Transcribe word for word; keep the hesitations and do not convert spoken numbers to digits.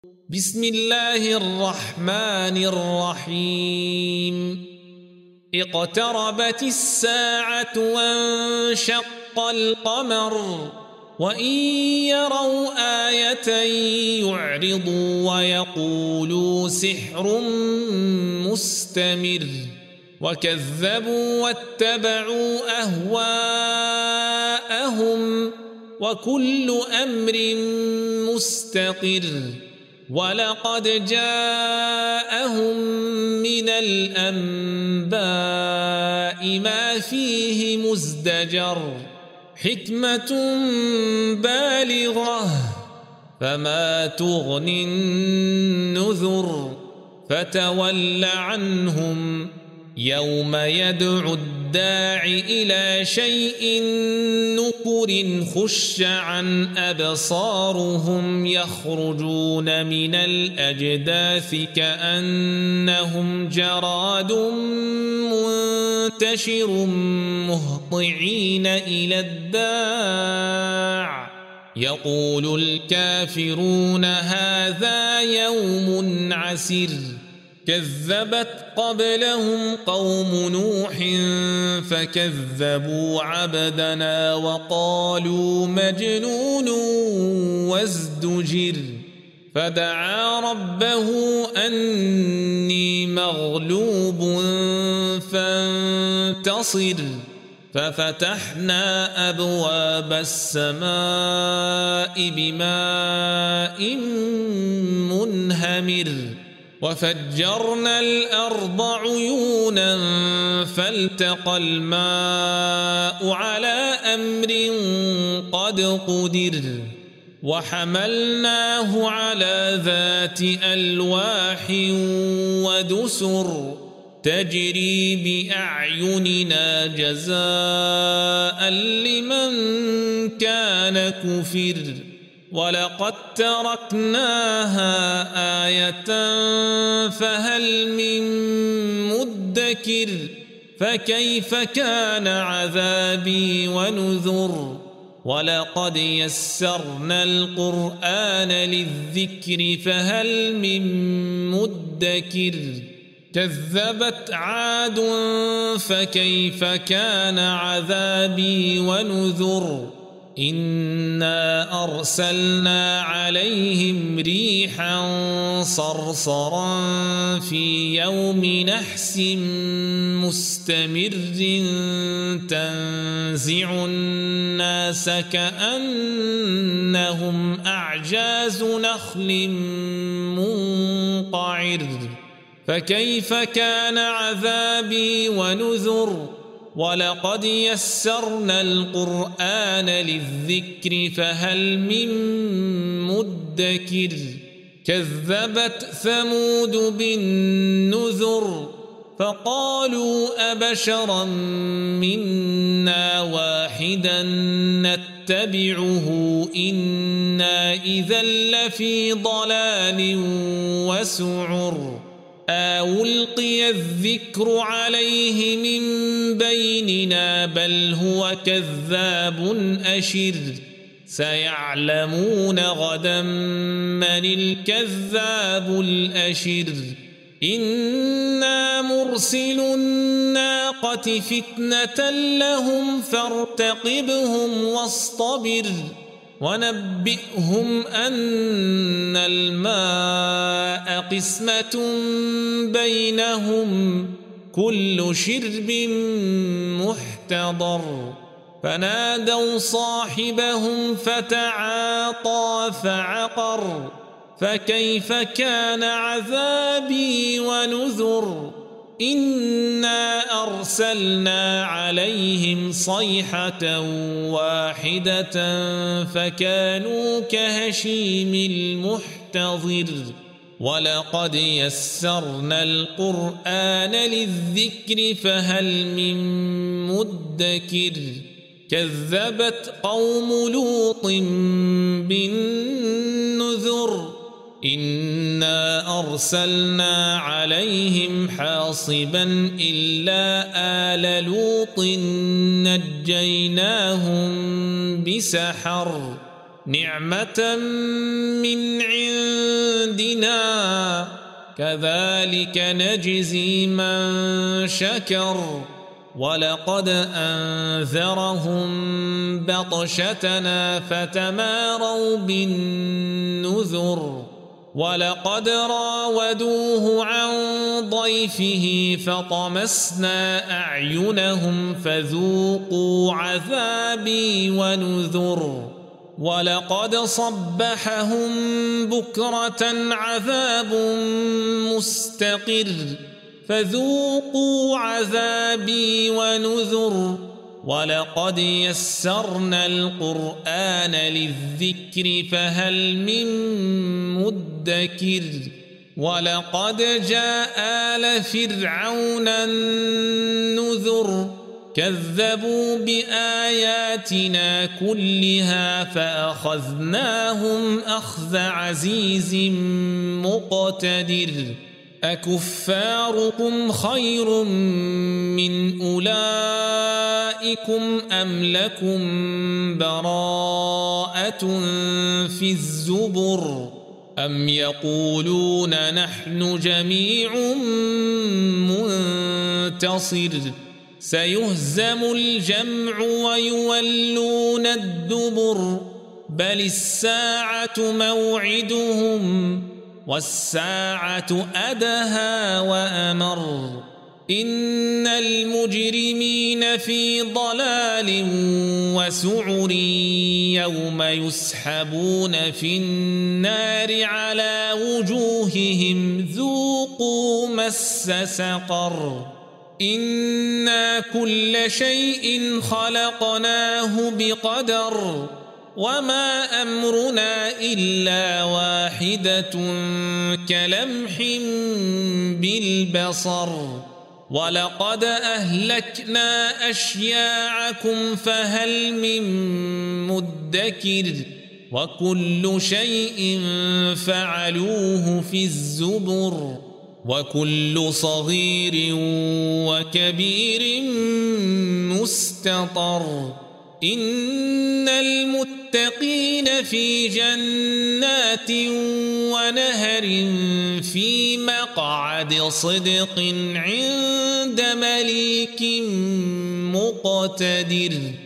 بسم الله الرحمن الرحيم اقتربت الساعة وانشق القمر وإن يروا آية يعرضوا ويقولوا سحر مستمر وكذبوا واتبعوا أهواءهم وكل أمر مستقر ولقد جاءهم من الأنباء ما فيه مزدجر حكمة بالغة فما تغني النذر فتول عنهم يوم يدعو الداع إلى شيء نكر خش عن أبصارهم يخرجون من الأجداث كأنهم جراد منتشر مهطعين إلى الداع يقول الكافرون هذا يوم عسر كذبت قبلهم قوم نوح فكذبوا عبدنا وقالوا مجنون وازدجر فدعا ربه أني مغلوب فانتصر ففتحنا أبواب السماء بماء منهمر وفجرنا الأرض عيونا فالتقى الماء على أمر قد قدر وحملناه على ذات ألواح ودسر تجري بأعيننا جزاء لمن كان كفر ولقد تركناها آية فهل من مدكر فكيف كان عذابي ونذر ولقد يسرنا القرآن للذكر فهل من مدكر كذبت عاد فكيف كان عذابي ونذر إنا أرسلنا عليهم ريحا صرصرا في يوم نحس مستمر تنزع الناس كأنهم أعجاز نخل منقعر فكيف كان عذابي ونذر ولقد يسرنا القرآن للذكر فهل من مدكر كذبت ثمود بالنذر فقالوا أبشرا منا واحدا نتبعه إنا إذا لفي ضلال وسعر ألقي الذكر عليه من بيننا بل هو كذاب أشر سيعلمون غدا من الكذاب الأشر إنا مرسل الناقة فتنة لهم فارتقبهم واصطبر ونبئهم أن الماء قسمة بينهم كل شرب محتضر فنادوا صاحبهم فتعاطى فعقر فكيف كان عذابي ونذر إنا أرسلنا عليهم صيحة واحدة فكانوا كهشيم المحتضر ولقد يسرنا القرآن للذكر فهل من مدكر كذبت قوم لوط بالنذر إنا أرسلنا عليهم حاصبا إلا آل لوط نجيناهم بسحر نعمة من عندنا كذلك نجزي من شكر ولقد أنذرهم بطشتنا فتماروا بالنذر ولقد راودوه عن ضيفه فطمسنا أعينهم فذوقوا عذابي ونذر ولقد صبحهم بكرة عذاب مستقر فذوقوا عذابي ونذر ولقد يسرنا القرآن للذكر فهل من مدكر ولقد جاء آل فرعون النذر كذبوا بآياتنا كلها فأخذناهم أخذ عزيز مقتدر أكفاركم خير من أولئكم أم لكم براءة في الزبر أم يقولون نحن جميع منتصر سيهزم الجمع ويولون الدبر بل الساعة موعدهم والساعة أدهى وأمر إن المجرمين في ضلال وسعر يوم يسحبون في النار على وجوههم ذوقوا مس سقر إنا كل شيء خلقناه بقدر وما أمرنا إلا واحدة كلمح بالبصر ولقد أهلكنا أشياعكم فهل من مدكر وكل شيء فعلوه في الزبر وكل صغير وكبير مستطر إن المتقين في جنات ونهر في مقعد صدق عند مليك مقتدر.